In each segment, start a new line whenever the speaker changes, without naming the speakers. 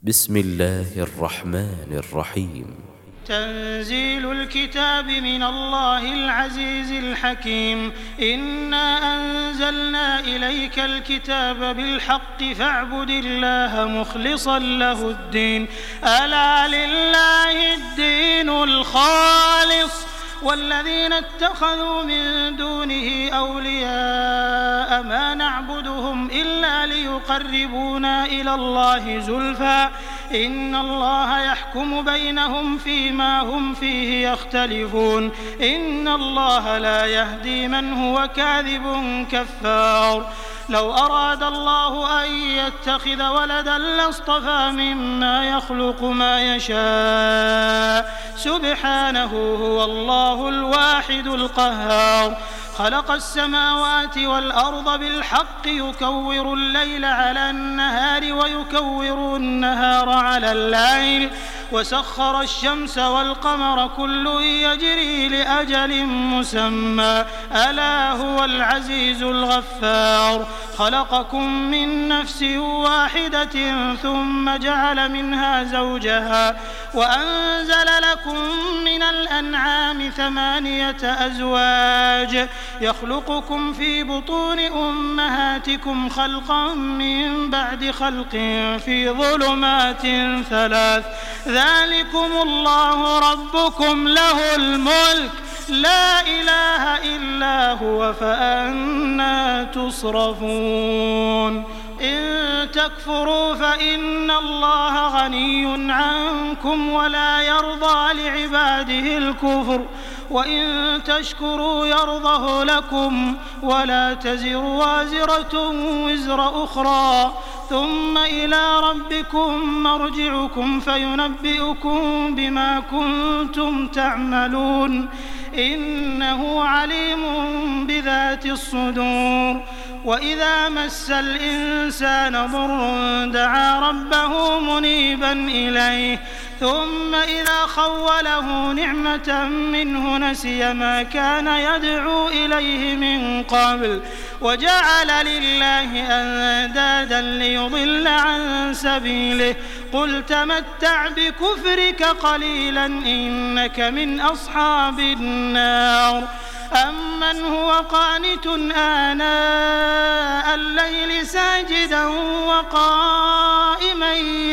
بسم الله الرحمن الرحيم.
تنزيل الكتاب من الله العزيز الحكيم. إنا أنزلنا إليك الكتاب بالحق فاعبد الله مخلصا له الدين. ألا لله الدين الخالص والذين اتخذوا من دونه أولياء ما نعبدهم إلا ليقربونا إلى الله زلفى إن الله يحكم بينهم فيما هم فيه يختلفون. إن الله لا يهدي من هو كاذب كفار. لو أراد الله أن يتخذ ولدا لاصطفى مما يخلق ما يشاء سبحانه هو الله الواحد القهار. خلق السماوات والأرض بالحق يكور الليل على النهار ويكور النهار على الليل وسخر الشمس والقمر كل يجري لأجل مسمى ألا هو العزيز الغفار. خلقكم من نفس واحدة ثم جعل منها زوجها وأنزل لكم من الأنعام 8 أزواج يخلقكم في بطون أمهاتكم خلقا من بعد خلق في ظلمات 3 ذلكم الله ربكم له الملك لا إله إلا هو فأنى تصرفون. إن تكفروا فإن الله غني عنكم ولا يرضى لعباده الكفر وإن تشكروا يرضه لكم ولا تزر وازرة وزر أخرى ثم إلى ربكم مرجعكم فينبئكم بما كنتم تعملون إنه عليم بذات الصدور. وإذا مس الإنسان ضر دعا ربه منيبا إليه ثم إذا خوله نعمة منه نسي ما كان يدعو إليه من قبل وجعل لله أندادا ليضل عن سبيله قل تمتع بكفرك قليلا إنك من أصحاب النار. أمن هو قانت آناء الليل ساجدا وقائما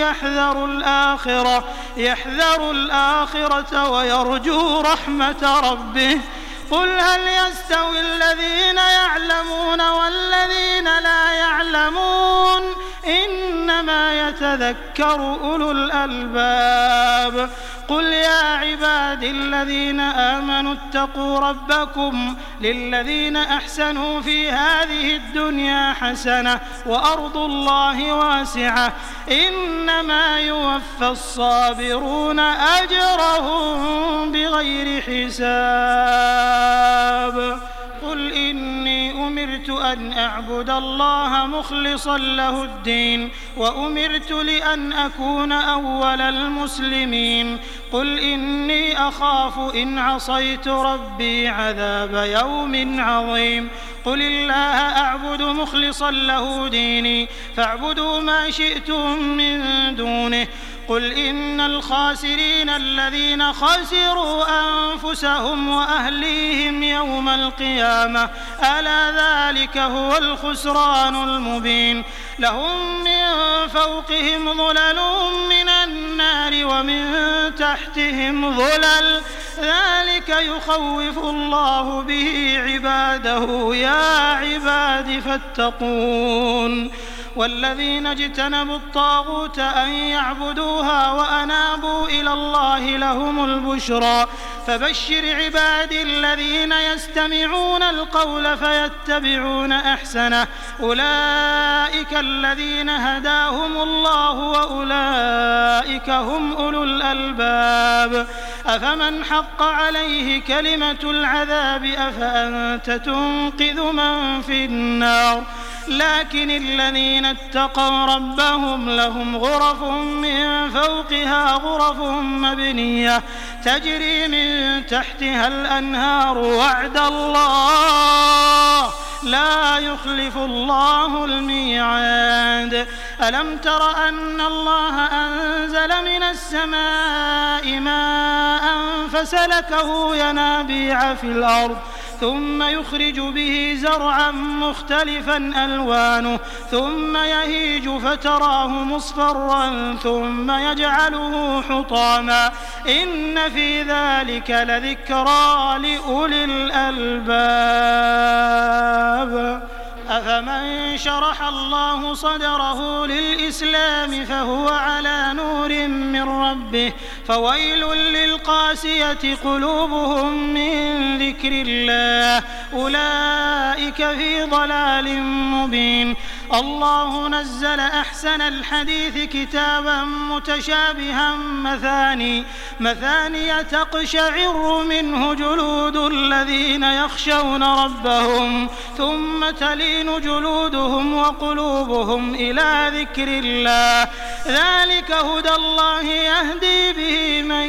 يحذر الآخرة ويرجو رحمة ربه قل هل يستوي الذين يعلمون والذين لا يعلمون إنما يتذكر أولو الألباب. قل يا عبادي الذين آمنوا اتقوا ربكم للذين أحسنوا في هذه الدنيا حسنة وأرض الله واسعة إنما يوفى الصابرون أجرهم بغير حساب. قل إني أمرت أن أعبد الله مخلصا له الدين وأمرت لأن أكون أول المسلمين. قل إني أخاف إن عصيت ربي عذاب يوم عظيم. قل الله أعبد مخلصا له ديني فاعبدوا ما شئتم من دونه. قل إن الخاسرين الذين خسروا أنفسهم وأهليهم يوم القيامة ألا ذلك هو الخسران المبين. لهم من فوقهم ظلل من النار ومن تحتهم ظلل ذلك يخوف الله به عباده يا عباد فاتقون. والذين اجتنبوا الطاغوت أن يعبدوها وأنابوا إلى الله لهم البشرى فبشر عبادي الذين يستمعون القول فيتبعون أحسنه أولئك الذين هداهم الله وأولئك هم أولو الألباب. أفمن حق عليه كلمة العذاب أفأنت تنقذ من في النار. لكن الذين اتقوا ربهم لهم غرف من فوقها غرف مبنية تجري من تحتها الأنهار وعد الله لا يخلف الله الميعاد. ألم تر أن الله أنزل من السماء ماء فسلكه ينابيع في الأرض ثم يخرج به زرعا مختلفا ألوانه ثم يهيج فتراه مصفرا ثم يجعله حطاما إن في ذلك لذكرى لأولي الألباب أفمن شرح الله صدره للإسلام فهو على نور من ربه فويل للقاسية قلوبهم من ذكر الله أولئك في ضلال مبين الله نزل أحسن الحديث كتابا متشابها مثانية تقشعر منه جلود الذين يخشون ربهم ثم تلين جلودهم وقلوبهم إلى ذكر الله ذلك هدى الله يهدي به من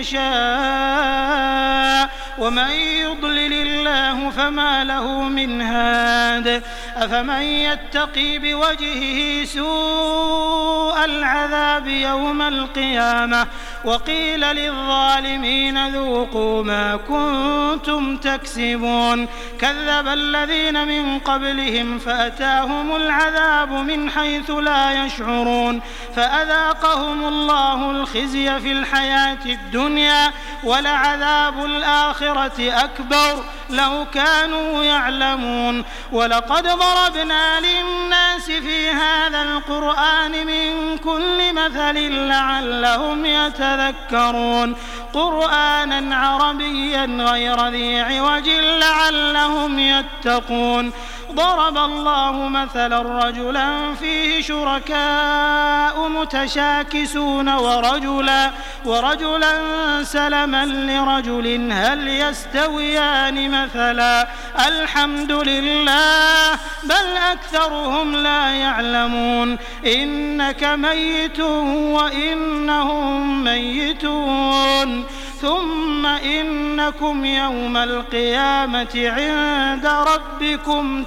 يشاء ومن يضلل الله فما له من هاد أفمن يتقي بوجهه سوء العذاب يوم القيامة وقيل للظالمين ذوقوا ما كنتم تكسبون كذب الذين من قبلهم فأتاهم العذاب من حيث لا يشعرون فأذاقهم الله الخزي في الحياة الدنيا ولعذاب الآخرة أكبر لو كانوا يعلمون ولقد ضربنا للناس في هذا القرآن من كل مثل لعلهم يتذكرون قرآنا عربيا غير ذي عوج لعلهم يتقون ضرب الله مثلا رجلا فيه شركاء متشاكسون ورجلا سلما لرجل هل يستويان مثلا الحمد لله بل أكثرهم لا يعلمون إنك ميت وإنهم ميتون ثم إنكم يوم القيامة عند ربكم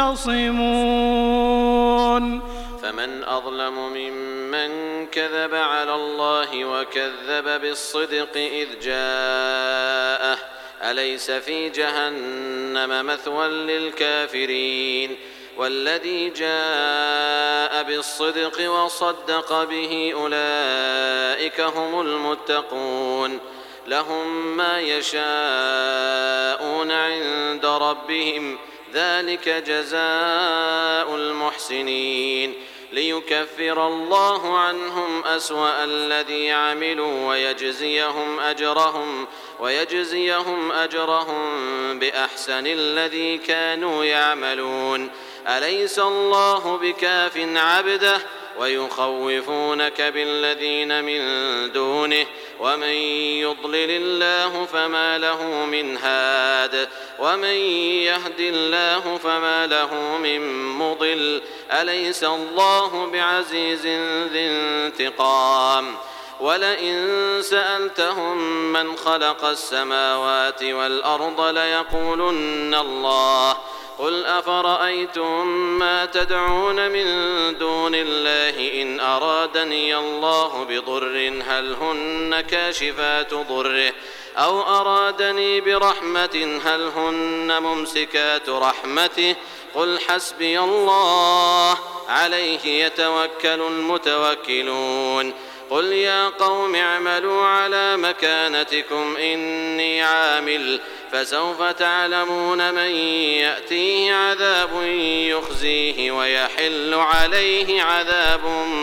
تختصمون
فمن أظلم ممن كذب على الله وكذب بالصدق إذ جاءه أليس في جهنم مثوى للكافرين والذي جاء بالصدق وصدق به أولئك هم المتقون لهم ما يشاءون عند ربهم ذلك جزاء المحسنين ليكفر الله عنهم أسوأ الذي عملوا ويجزيهم أجرهم بأحسن الذي كانوا يعملون أليس الله بكاف عبده ويخوفونك بالذين من دونه ومن يضلل الله فما له من هاد ومن يهد الله فما له من مضل أليس الله بعزيز ذي انتقام ولئن سألتهم من خلق السماوات والأرض ليقولن الله قل أفرأيتم ما تدعون من دون الله إن أرادني الله بضر هل هن كاشفات ضره أو أرادني برحمة هل هن ممسكات رحمته قل حسبي الله عليه يتوكل المتوكلون قل يا قوم اعملوا على مكانتكم إني عامل فسوف تعلمون من يأتيه عذاب يخزيه ويحل عليه عذاب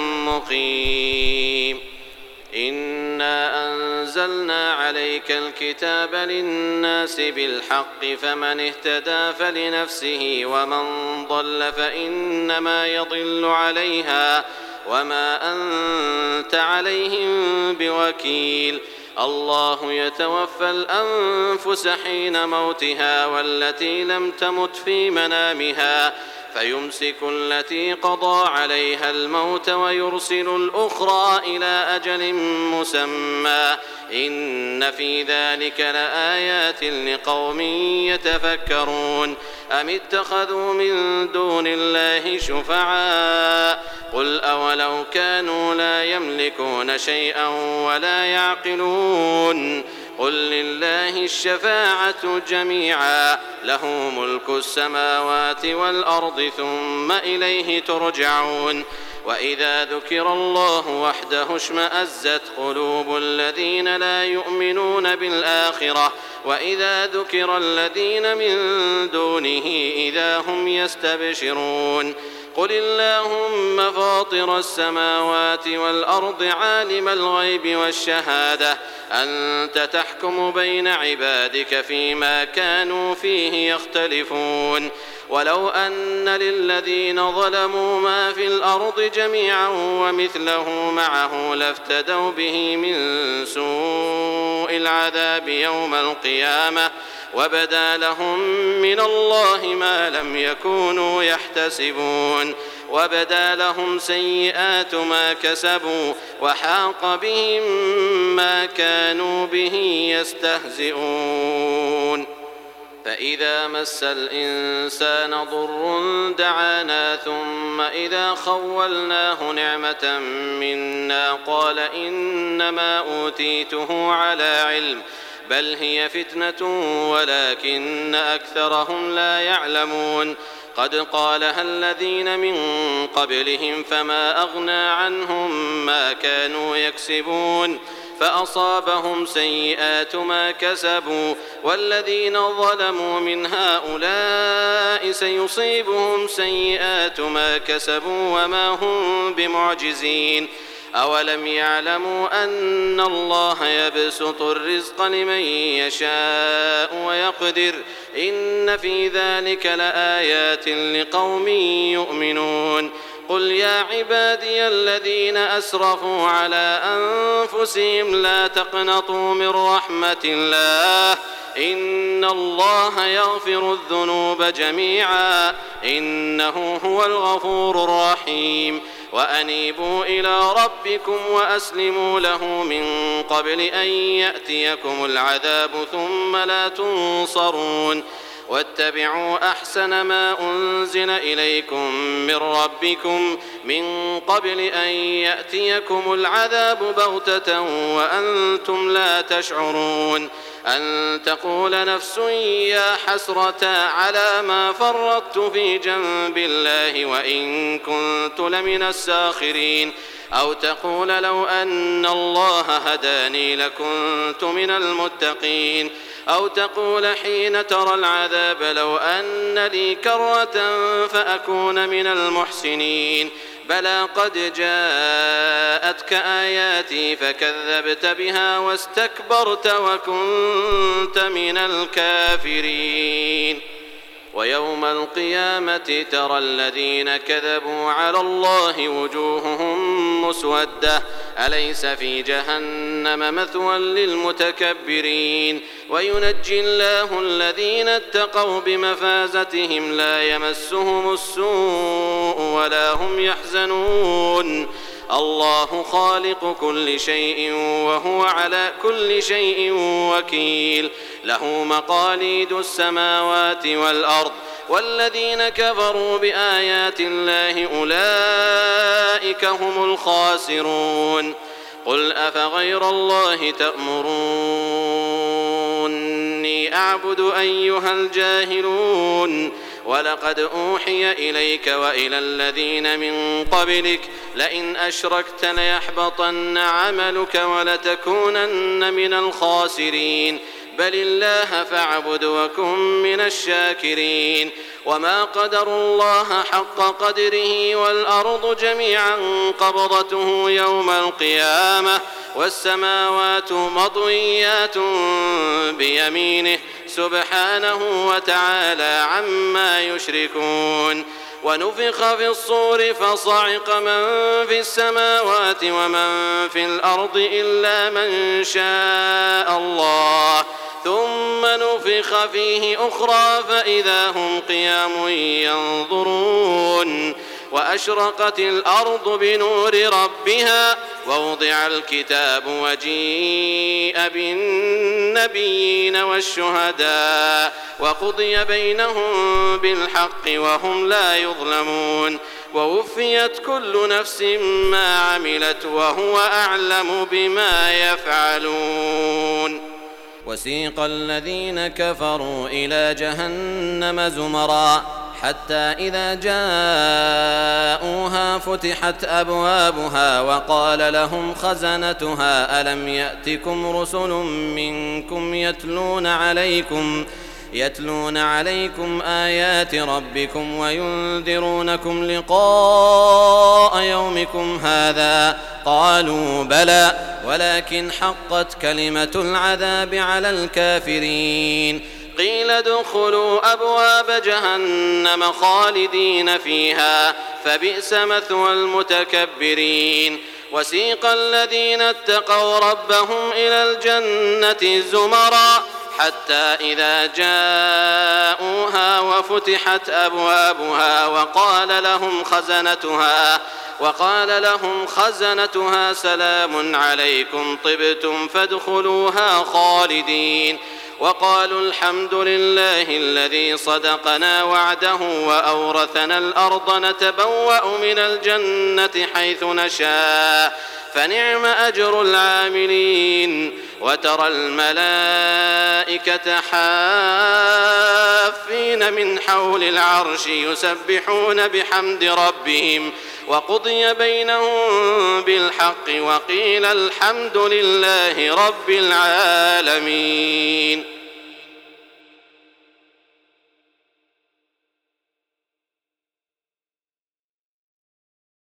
مقيم إنا أنزلنا عليك الكتاب للناس بالحق فمن اهتدى فلنفسه ومن ضل فإنما يضل عليها وما أنت عليهم بوكيل الله يتوفى الأنفس حين موتها والتي لم تمت في منامها فيمسك التي قضى عليها الموت ويرسل الأخرى إلى أجل مسمى إن في ذلك لآيات لقوم يتفكرون أم اتخذوا من دون الله شفعاء قل أولو كانوا لا يملكون شيئا ولا يعقلون قل لله الشفاعة جميعا له ملك السماوات والأرض ثم إليه ترجعون وإذا ذكر الله وحده اشمأزت قلوب الذين لا يؤمنون بالآخرة وإذا ذكر الذين من دونه إذا هم يستبشرون قل اللهم فاطر السماوات والأرض عالم الغيب والشهادة أنت تحكم بين عبادك فيما كانوا فيه يختلفون ولو أن للذين ظلموا ما في الأرض جميعا ومثله معه لافتدوا به من سوء العذاب يوم القيامة وبدا لهم من الله ما لم يكونوا يحتسبون وبدا لهم سيئات ما كسبوا وحاق بهم ما كانوا به يستهزئون فإذا مس الإنسان ضر دعانا ثم إذا خولناه نعمة منا قال إنما أوتيته على علم بل هي فتنة ولكن أكثرهم لا يعلمون قد قالها الذين من قبلهم فما أغنى عنهم ما كانوا يكسبون فأصابهم سيئات ما كسبوا والذين ظلموا من هؤلاء سيصيبهم سيئات ما كسبوا وما هم بمعجزين أولم يعلموا أن الله يبسط الرزق لمن يشاء ويقدر إن في ذلك لآيات لقوم يؤمنون قل يا عبادي الذين أسرفوا على أنفسهم لا تقنطوا من رحمة الله إن الله يغفر الذنوب جميعا إنه هو الغفور الرحيم وأنيبوا إلى ربكم وأسلموا له من قبل أن يأتيكم العذاب ثم لا تنصرون واتبعوا أحسن ما أنزل إليكم من ربكم من قبل أن يأتيكم العذاب بغتة وأنتم لا تشعرون أن تقول نفس يا حسرة على ما فرطت في جنب الله وإن كنت لمن الساخرين أو تقول لو أن الله هداني لكنت من المتقين أو تقول حين ترى العذاب لو أن لي كرة فأكون من المحسنين بلى قد جاءتك آياتي فكذبت بها واستكبرت وكنت من الكافرين ويوم القيامة ترى الذين كذبوا على الله وجوههم مسودة أليس في جهنم مثوى للمتكبرين وينجي الله الذين اتقوا بمفازتهم لا يمسهم السوء ولا هم يحزنون الله خالق كل شيء وهو على كل شيء وكيل له مقاليد السماوات والأرض والذين كفروا بآيات الله أولئك هم الخاسرون قل أفغير الله تأمروني أعبد أيها الجاهلون ولقد أوحي إليك وإلى الذين من قبلك لئن أشركت ليحبطن عملك ولتكونن من الخاسرين بل الله فاعبد وكن من الشاكرين وما قدروا الله حق قدره والأرض جميعا قبضته يوم القيامة والسماوات مطويات بيمينه سبحانه وتعالى عما يشركون ونفخ في الصور فصعق من في السماوات ومن في الأرض إلا من شاء الله ثم نفخ فيه أخرى فإذا هم قيام ينظرون وأشرقت الأرض بنور ربها ووضع الكتاب وجيء بالنبيين والشهداء وقضي بينهم بالحق وهم لا يظلمون ووفيت كل نفس ما عملت وهو أعلم بما يفعلون. وسيق الذين كفروا إلى جهنم زمرا حتى إذا جاءوها فتحت أبوابها وقال لهم خزنتها ألم يأتكم رسل منكم يتلون عليكم آيات ربكم وينذرونكم لقاء يومكم هذا قالوا بلى ولكن حقت كلمة العذاب على الكافرين قيل ادخلوا أبواب جهنم خالدين فيها فبئس مثوى المتكبرين. وسيق الذين اتقوا ربهم إلى الجنة زمرا حتى إذا جاءوها وفتحت أبوابها وقال لهم خزنتها سلام عليكم طبتم فادخلوها خالدين وقالوا الحمد لله الذي صدقنا وعده وأورثنا الأرض نتبوأ من الجنة حيث نشاء فنعم أجر العاملين. وترى الملائكة حافين من حول العرش يسبحون بحمد ربهم وقضي بينهم بالحق وقيل الحمد لله رب العالمين.